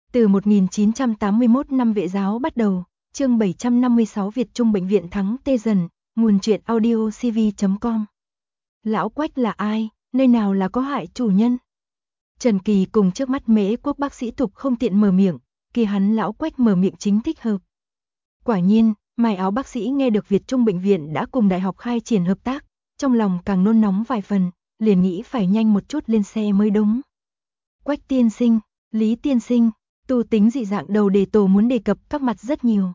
Từ 1981 năm Vệ giáo bắt đầu, chương 756 Việt Trung Bệnh viện thắng tê dần, nguồn truyện audio cv.com. Lão Quách là ai, nơi nào là có hại chủ nhân? Trần Kỳ cùng trước mắt Mễ Quốc bác sĩ Thục không tiện mở miệng, kỳ hắn Lão Quách mở miệng chính thích hợp. Quả nhiên, Mai Áo bác sĩ nghe được Việt Trung Bệnh viện đã cùng đại học khai triển hợp tác, trong lòng càng nôn nóng vài phần, liền nghĩ phải nhanh một chút lên xe mới đúng. Quách tiên sinh, Lý tiên sinh, tu tính dị dạng đầu đề tổ muốn đề cập các mặt rất nhiều.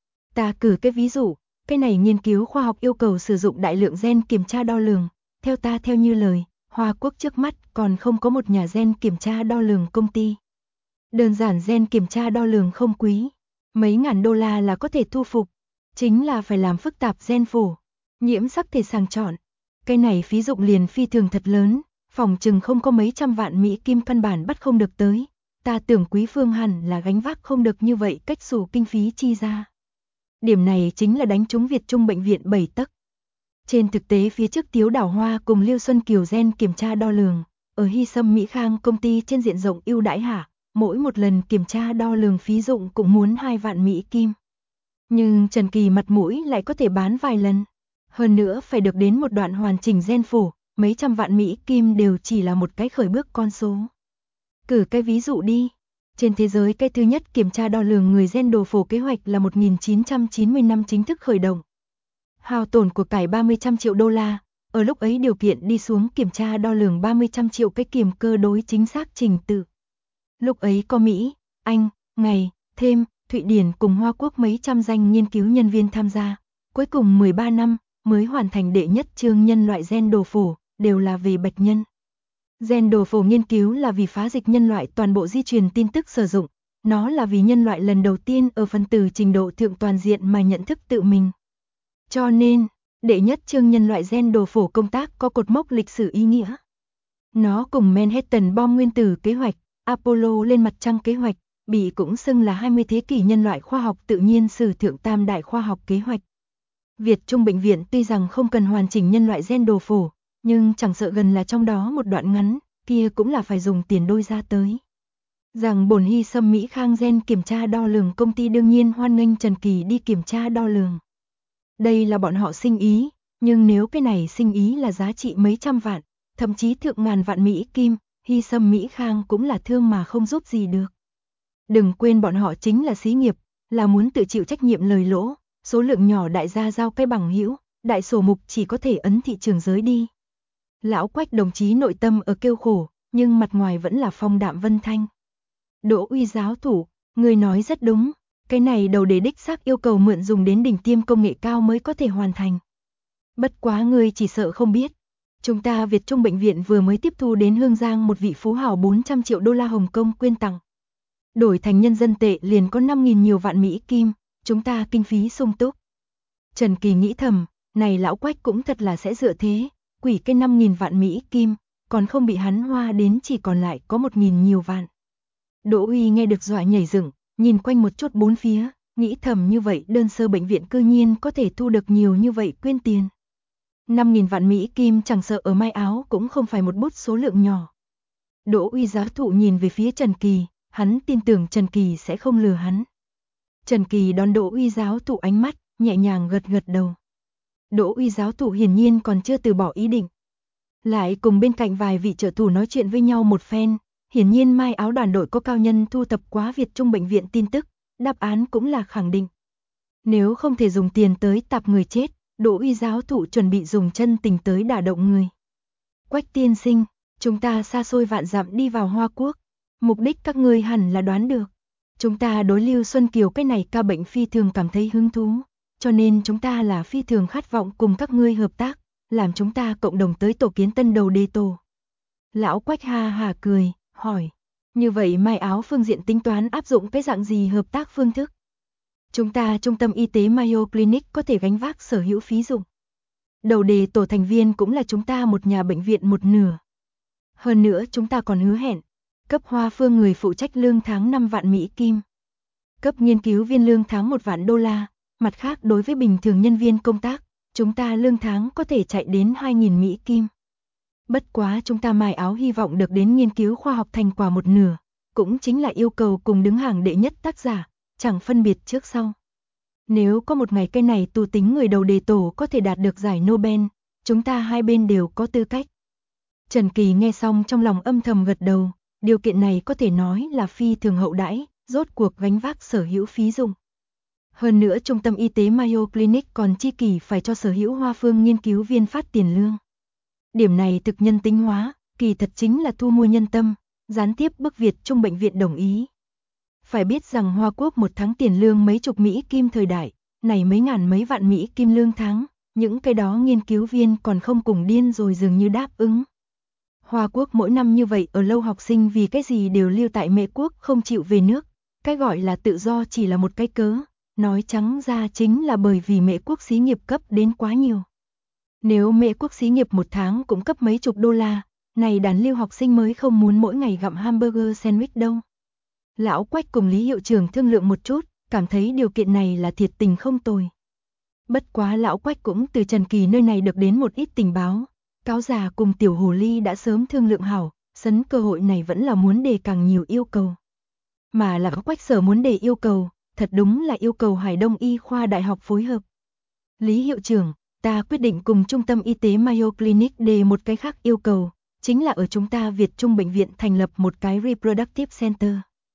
Ta cử cái ví dụ, cái này nghiên cứu khoa học yêu cầu sử dụng đại lượng gen kiểm tra đo lường, theo như lời, Hoa Quốc trước mắt còn không có một nhà gen kiểm tra đo lường công ty. Đơn giản gen kiểm tra đo lường không quý, mấy ngàn đô la là có thể thu phục, chính là phải làm phức tạp gen phổ, nhiễm sắc thể sàng chọn. Cái này phí dụng liền phi thường thật lớn, phòng chừng không có mấy trăm vạn Mỹ kim căn bản bắt không được tới. Ta tưởng Quý Phương hẳn là gánh vác không được như vậy cách xù kinh phí chi ra. Điểm này chính là đánh trúng Việt Trung Bệnh viện 7 tấc. Trên thực tế phía trước Tiếu Đảo Hoa cùng Lưu Xuân Kiều gen kiểm tra đo lường, ở Hy Sâm Mỹ Khang công ty trên diện rộng ưu đãi hạ, mỗi một lần kiểm tra đo lường phí dụng cũng muốn 2 vạn Mỹ kim. Nhưng Trần Kỳ mặt mũi lại có thể bán vài lần. Hơn nữa phải được đến một đoạn hoàn chỉnh gen phổ, mấy trăm vạn Mỹ kim đều chỉ là một cái khởi bước con số. Cử cái ví dụ đi. Trên thế giới cái thứ nhất kiểm tra đo lường người gen đồ phổ kế hoạch là 1990 năm chính thức khởi động. Hao tổn của cải 30 triệu đô la, ở lúc ấy điều kiện đi xuống kiểm tra đo lường 30 triệu cái kiểm cơ đối chính xác trình tự. Lúc ấy có Mỹ, Anh, Ngày, thêm, Thụy Điển cùng Hoa Quốc mấy trăm danh nghiên cứu nhân viên tham gia. Cuối cùng 13 năm mới hoàn thành đệ nhất chương nhân loại gen đồ phổ, đều là về bạch nhân. Gen đồ phổ nghiên cứu là vì phá dịch nhân loại toàn bộ di truyền tin tức sử dụng, nó là vì nhân loại lần đầu tiên ở phân tử trình độ thượng toàn diện mà nhận thức tự mình. Cho nên, đệ nhất chương nhân loại gen đồ phổ công tác có cột mốc lịch sử ý nghĩa. Nó cùng Manhattan bom nguyên tử kế hoạch, Apollo lên mặt trăng kế hoạch, bị cũng xưng là 20 thế kỷ nhân loại khoa học tự nhiên sử thượng tam đại khoa học kế hoạch. Việt Trung Bệnh viện tuy rằng không cần hoàn chỉnh nhân loại gen đồ phổ, nhưng chẳng sợ gần là trong đó một đoạn ngắn, kia cũng là phải dùng tiền đôi ra tới. Rằng bổn Hy Sâm Mỹ Khang gen kiểm tra đo lường công ty đương nhiên hoan nghênh Trần Kỳ đi kiểm tra đo lường. Đây là bọn họ sinh ý, nhưng nếu cái này sinh ý là giá trị mấy trăm vạn, thậm chí thượng ngàn vạn Mỹ kim, Hy Sâm Mỹ Khang cũng là thương mà không giúp gì được. Đừng quên bọn họ chính là xí nghiệp, là muốn tự chịu trách nhiệm lời lỗ, số lượng nhỏ đại gia giao cái bằng hữu, đại sổ mục chỉ có thể ấn thị trường giới đi. Lão Quách đồng chí nội tâm ở kêu khổ, nhưng mặt ngoài vẫn là phong đạm vân thanh. Đỗ Uy giáo thủ, người nói rất đúng, cái này đầu đề đích xác yêu cầu mượn dùng đến đỉnh tiêm công nghệ cao mới có thể hoàn thành. Bất quá người chỉ sợ không biết, chúng ta Việt Trung Bệnh viện vừa mới tiếp thu đến Hương Giang một vị phú hào 400 triệu đô la Hồng Kông quyên tặng. Đổi thành nhân dân tệ liền có 5.000 nhiều vạn Mỹ kim, chúng ta kinh phí sung túc. Trần Kỳ nghĩ thầm, này lão Quách cũng thật là sẽ dựa thế, quỷ cái 5.000 vạn Mỹ kim, còn không bị hắn hoa đến chỉ còn lại có 1.000 nhiều vạn. Đỗ Uy nghe được dọa nhảy dựng, nhìn quanh một chút bốn phía, nghĩ thầm như vậy đơn sơ bệnh viện cư nhiên có thể thu được nhiều như vậy quyên tiền. 5.000 vạn Mỹ kim chẳng sợ ở Mai Áo cũng không phải một bút số lượng nhỏ. Đỗ Uy giáo thụ nhìn về phía Trần Kỳ, hắn tin tưởng Trần Kỳ sẽ không lừa hắn. Trần Kỳ đón Đỗ Uy giáo thụ ánh mắt, nhẹ nhàng gật gật đầu. Đỗ Uy giáo thụ hiển nhiên còn chưa từ bỏ ý định. Lại cùng bên cạnh vài vị trợ thủ nói chuyện với nhau một phen, hiển nhiên Mai Áo đoàn đội có cao nhân thu thập quá Việt Trung Bệnh viện tin tức, đáp án cũng là khẳng định. Nếu không thể dùng tiền tới tạp người chết, Đỗ Uy giáo thụ chuẩn bị dùng chân tình tới đả động người. Quách tiên sinh, chúng ta xa xôi vạn dặm đi vào Hoa Quốc, mục đích các ngươi hẳn là đoán được. Chúng ta đối Lưu Xuân Kiều cái này ca bệnh phi thường cảm thấy hứng thú, cho nên chúng ta là phi thường khát vọng cùng các ngươi hợp tác, làm chúng ta cộng đồng tới tổ kiến tân đầu đề tổ. Lão Quách ha hà cười, hỏi, như vậy Mai Áo phương diện tính toán áp dụng cái dạng gì hợp tác phương thức? Chúng ta trung tâm y tế Mayo Clinic có thể gánh vác sở hữu phí dụng. Đầu đề tổ thành viên cũng là chúng ta một nhà bệnh viện một nửa. Hơn nữa chúng ta còn hứa hẹn, cấp Hoa Phương người phụ trách lương tháng 5 vạn Mỹ kim. Cấp nghiên cứu viên lương tháng 1 vạn đô la, mặt khác đối với bình thường nhân viên công tác, chúng ta lương tháng có thể chạy đến 2.000 Mỹ kim. Bất quá chúng ta Mai Áo hy vọng được đến nghiên cứu khoa học thành quả một nửa, cũng chính là yêu cầu cùng đứng hàng đệ nhất tác giả, chẳng phân biệt trước sau. Nếu có một ngày cái này tù tính người đầu đề tổ có thể đạt được giải Nobel, chúng ta hai bên đều có tư cách. Trần Kỳ nghe xong trong lòng âm thầm gật đầu, điều kiện này có thể nói là phi thường hậu đãi, rốt cuộc gánh vác sở hữu phí dụng. Hơn nữa trung tâm y tế Mayo Clinic còn chi kỷ phải cho sở hữu Hoa Phương nghiên cứu viên phát tiền lương. Điểm này thực nhân tính hóa, kỳ thật chính là thu mua nhân tâm, gián tiếp bức Việt Trung bệnh viện đồng ý. Phải biết rằng Hoa Quốc một tháng tiền lương mấy chục Mỹ Kim thời đại, này mấy ngàn mấy vạn Mỹ Kim lương tháng, những cái đó nghiên cứu viên còn không cùng điên rồi dường như đáp ứng. Hoa Quốc mỗi năm như vậy ở lâu học sinh vì cái gì đều lưu tại Mễ Quốc không chịu về nước, cái gọi là tự do chỉ là một cái cớ, nói trắng ra chính là bởi vì Mễ Quốc xí nghiệp cấp đến quá nhiều. Nếu Mễ Quốc xí nghiệp một tháng cũng cấp mấy chục đô la, này đàn lưu học sinh mới không muốn mỗi ngày gặm hamburger sandwich đâu. Lão Quách cùng Lý hiệu trưởng thương lượng một chút, cảm thấy điều kiện này là thiệt tình không tồi. Bất quá Lão Quách cũng từ Trần Kỳ nơi này được đến một ít tình báo. Cáo già cùng Tiểu Hồ Ly đã sớm thương lượng hảo, sấn cơ hội này vẫn là muốn đề càng nhiều yêu cầu. Mà Lão Quách sở muốn đề yêu cầu, thật đúng là yêu cầu Hải Đông Y khoa Đại học phối hợp. Lý hiệu trưởng, ta quyết định cùng Trung tâm Y tế Mayo Clinic đề một cái khác yêu cầu, chính là ở chúng ta Việt Trung bệnh viện thành lập một cái Reproductive Center.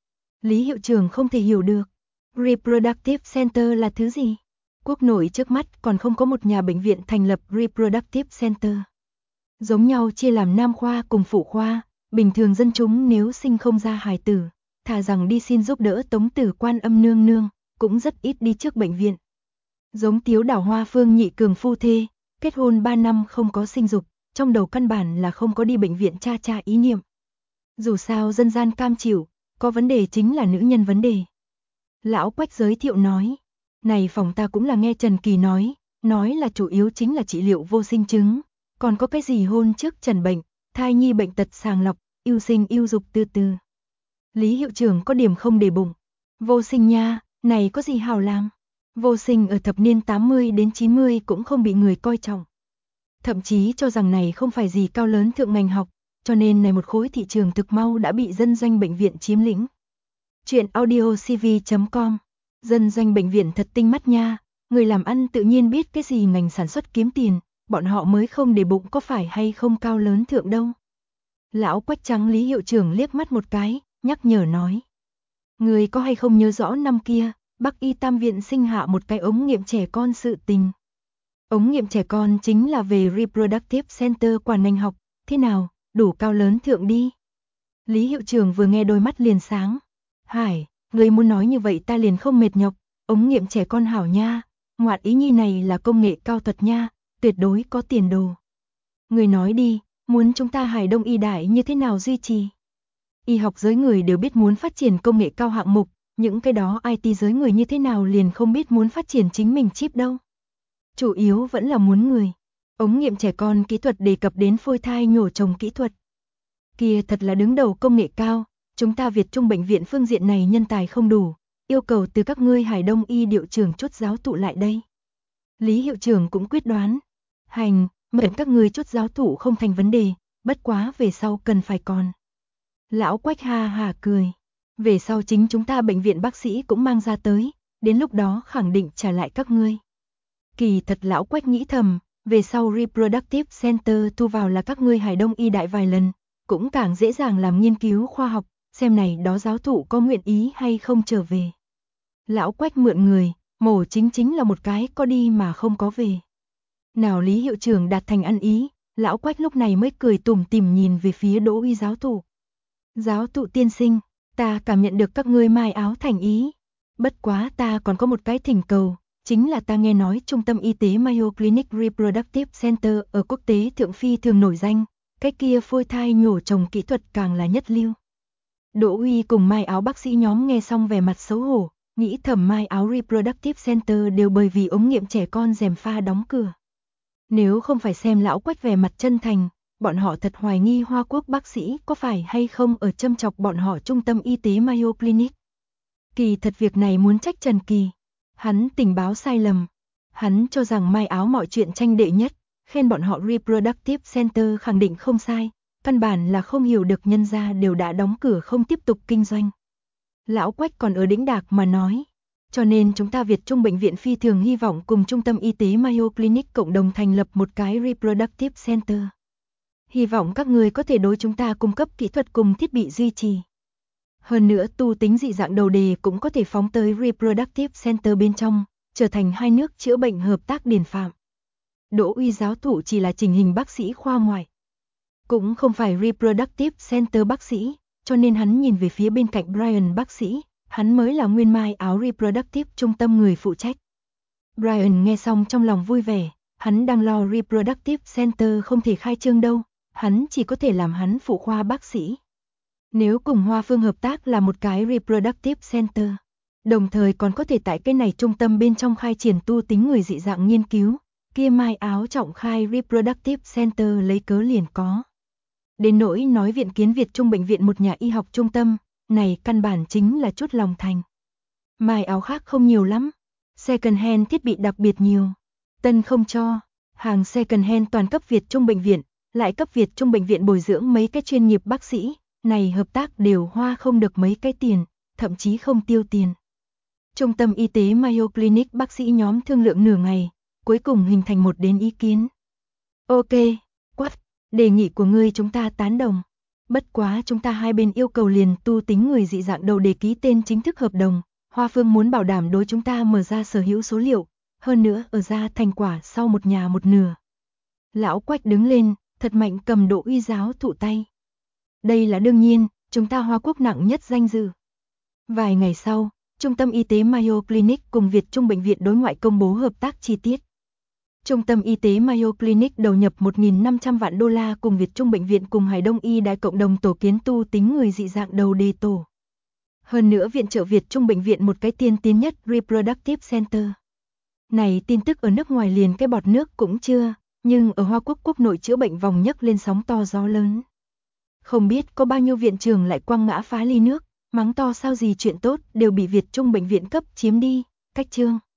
Lý hiệu trưởng không thể hiểu được, Reproductive Center là thứ gì? Quốc nội trước mắt còn không có một nhà bệnh viện thành lập Reproductive Center. Giống nhau chia làm nam khoa cùng phụ khoa, bình thường dân chúng nếu sinh không ra hài tử, thà rằng đi xin giúp đỡ Tống Tử Quan Âm nương nương, cũng rất ít đi trước bệnh viện. Giống Tiếu Đảo Hoa Phương Nhị Cường phu thê, kết hôn 3 năm không có sinh dục, trong đầu căn bản là không có đi bệnh viện cha ý niệm. Dù sao dân gian cam chịu, có vấn đề chính là nữ nhân vấn đề. Lão Quách giới thiệu nói, này phòng ta cũng là nghe Trần Kỳ nói là chủ yếu chính là trị liệu vô sinh chứng, còn có cái gì hôn trước trần bệnh, thai nhi bệnh tật sàng lọc, yêu sinh yêu dục từ từ. Lý hiệu trưởng có điểm không để bụng, vô sinh nha, này có gì hào làm, vô sinh ở thập niên 80 đến 90 cũng không bị người coi trọng. Thậm chí cho rằng này không phải gì cao lớn thượng ngành học, cho nên này một khối thị trường thực mau đã bị dân doanh bệnh viện chiếm lĩnh. Chuyện audiocv.com. Dân doanh bệnh viện thật tinh mắt nha, người làm ăn tự nhiên biết cái gì ngành sản xuất kiếm tiền, bọn họ mới không để bụng có phải hay không cao lớn thượng đâu. Lão Quách trắng Lý hiệu trưởng liếc mắt một cái, nhắc nhở nói. Người có hay không nhớ rõ năm kia, Bắc Y Tam Viện sinh hạ một cái ống nghiệm trẻ con sự tình. Ống nghiệm trẻ con chính là về Reproductive Center quản ngành học, thế nào, đủ cao lớn thượng đi. Lý hiệu trưởng vừa nghe đôi mắt liền sáng. Hải, người muốn nói như vậy ta liền không mệt nhọc, ống nghiệm trẻ con hảo nha, ngoạn ý nhi này là công nghệ cao thật nha, tuyệt đối có tiền đồ. Người nói đi, muốn chúng ta Hải Đông y đại như thế nào duy trì? Y học giới người đều biết muốn phát triển công nghệ cao hạng mục, những cái đó IT giới người như thế nào liền không biết muốn phát triển chính mình chip đâu. Chủ yếu vẫn là muốn người. Ống nghiệm trẻ con kỹ thuật đề cập đến phôi thai nhổ trồng kỹ thuật. Kia thật là đứng đầu công nghệ cao, chúng ta Việt Trung bệnh viện phương diện này nhân tài không đủ, yêu cầu từ các ngươi Hải Đông y điệu trưởng chút giáo tụ lại đây. Lý hiệu trưởng cũng quyết đoán. Hành, mời các ngươi chút giáo thụ không thành vấn đề, bất quá về sau cần phải còn. Lão Quách ha hà cười. Về sau chính chúng ta bệnh viện bác sĩ cũng mang ra tới, đến lúc đó khẳng định trả lại các ngươi. Kỳ thật Lão Quách nghĩ thầm, về sau Reproductive Center thu vào là các ngươi Hải Đông y đại vài lần, cũng càng dễ dàng làm nghiên cứu khoa học, xem này đó giáo thụ có nguyện ý hay không trở về. Lão Quách mượn người, mổ chính là một cái có đi mà không có về. Nào Lý hiệu trưởng đạt thành ăn ý, Lão Quách lúc này mới cười tủm tỉm nhìn về phía Đỗ Uy giáo thụ. Giáo thụ tiên sinh, ta cảm nhận được các ngươi mai áo thành ý. Bất quá ta còn có một cái thỉnh cầu, chính là ta nghe nói Trung tâm Y tế Mayo Clinic Reproductive Center ở quốc tế thượng phi thường nổi danh, cái kia phôi thai nhổ trồng kỹ thuật càng là nhất lưu. Đỗ Uy cùng mai áo bác sĩ nhóm nghe xong vẻ mặt xấu hổ, nghĩ thầm mai áo Reproductive Center đều bởi vì ống nghiệm trẻ con gièm pha đóng cửa. Nếu không phải xem Lão Quách vẻ mặt chân thành, bọn họ thật hoài nghi Hoa Quốc bác sĩ có phải hay không ở châm chọc bọn họ Trung tâm Y tế Mayo Clinic. Kỳ thật việc này muốn trách Trần Kỳ. Hắn tình báo sai lầm. Hắn cho rằng mai áo mọi chuyện tranh đệ nhất, khen bọn họ Reproductive Center khẳng định không sai, căn bản là không hiểu được nhân gia đều đã đóng cửa không tiếp tục kinh doanh. Lão Quách còn ở đĩnh đạc mà nói, cho nên chúng ta Việt Trung Bệnh viện phi thường hy vọng cùng Trung tâm Y tế Mayo Clinic cộng đồng thành lập một cái Reproductive Center. Hy vọng các người có thể đối chúng ta cung cấp kỹ thuật cùng thiết bị duy trì. Hơn nữa tu tính dị dạng đầu đề cũng có thể phóng tới Reproductive Center bên trong, trở thành hai nước chữa bệnh hợp tác điển phạm. Đỗ Uy giáo thụ chỉ là chỉnh hình bác sĩ khoa ngoại, cũng không phải Reproductive Center bác sĩ, cho nên hắn nhìn về phía bên cạnh Brian bác sĩ, hắn mới là nguyên mai áo Reproductive trung tâm người phụ trách. Brian nghe xong trong lòng vui vẻ, hắn đang lo Reproductive Center không thể khai trương đâu, hắn chỉ có thể làm hắn phụ khoa bác sĩ. Nếu cùng Hoa Phương hợp tác là một cái Reproductive Center, đồng thời còn có thể tại cái này trung tâm bên trong khai triển tu tính người dị dạng nghiên cứu, kia mai áo trọng khai Reproductive Center lấy cớ liền có. Đến nỗi nói Viện Kiến Việt Trung Bệnh viện một nhà y học trung tâm, này căn bản chính là chút lòng thành. Mai áo khác không nhiều lắm, second hand thiết bị đặc biệt nhiều, tân không cho, hàng second hand toàn cấp Việt Trung Bệnh viện, lại cấp Việt Trung Bệnh viện bồi dưỡng mấy cái chuyên nghiệp bác sĩ, này hợp tác đều hoa không được mấy cái tiền, thậm chí không tiêu tiền. Trung tâm y tế Mayo Clinic bác sĩ nhóm thương lượng nửa ngày, cuối cùng hình thành một đến ý kiến. Ok, Quách, đề nghị của ngươi chúng ta tán đồng. Bất quá chúng ta hai bên yêu cầu liền tu tính người dị dạng đầu đề ký tên chính thức hợp đồng, Hoa Phương muốn bảo đảm đối chúng ta mở ra sở hữu số liệu, hơn nữa ở ra thành quả sau một nhà một nửa. Lão Quách đứng lên, thật mạnh cầm Đỗ Uy giáo thụ tay. Đây là đương nhiên, chúng ta Hoa Quốc nặng nhất danh dự. Vài ngày sau, Trung tâm Y tế Mayo Clinic cùng Việt Trung Bệnh viện đối ngoại công bố hợp tác chi tiết. Trung tâm Y tế Mayo Clinic đầu nhập 1.500 vạn đô la cùng Việt Trung Bệnh viện cùng Hải Đông Y Đại cộng đồng tổ kiến tu tính người dị dạng đầu đề tổ. Hơn nữa viện trợ Việt Trung Bệnh viện một cái tiên tiến nhất Reproductive Center. Này tin tức ở nước ngoài liền cái bọt nước cũng chưa, nhưng ở Hoa Quốc quốc nội chữa bệnh vòng nhấc lên sóng to gió lớn. Không biết có bao nhiêu viện trưởng lại quăng ngã phá ly nước, mắng to sao gì chuyện tốt đều bị Việt Trung Bệnh viện cấp chiếm đi, cách chương.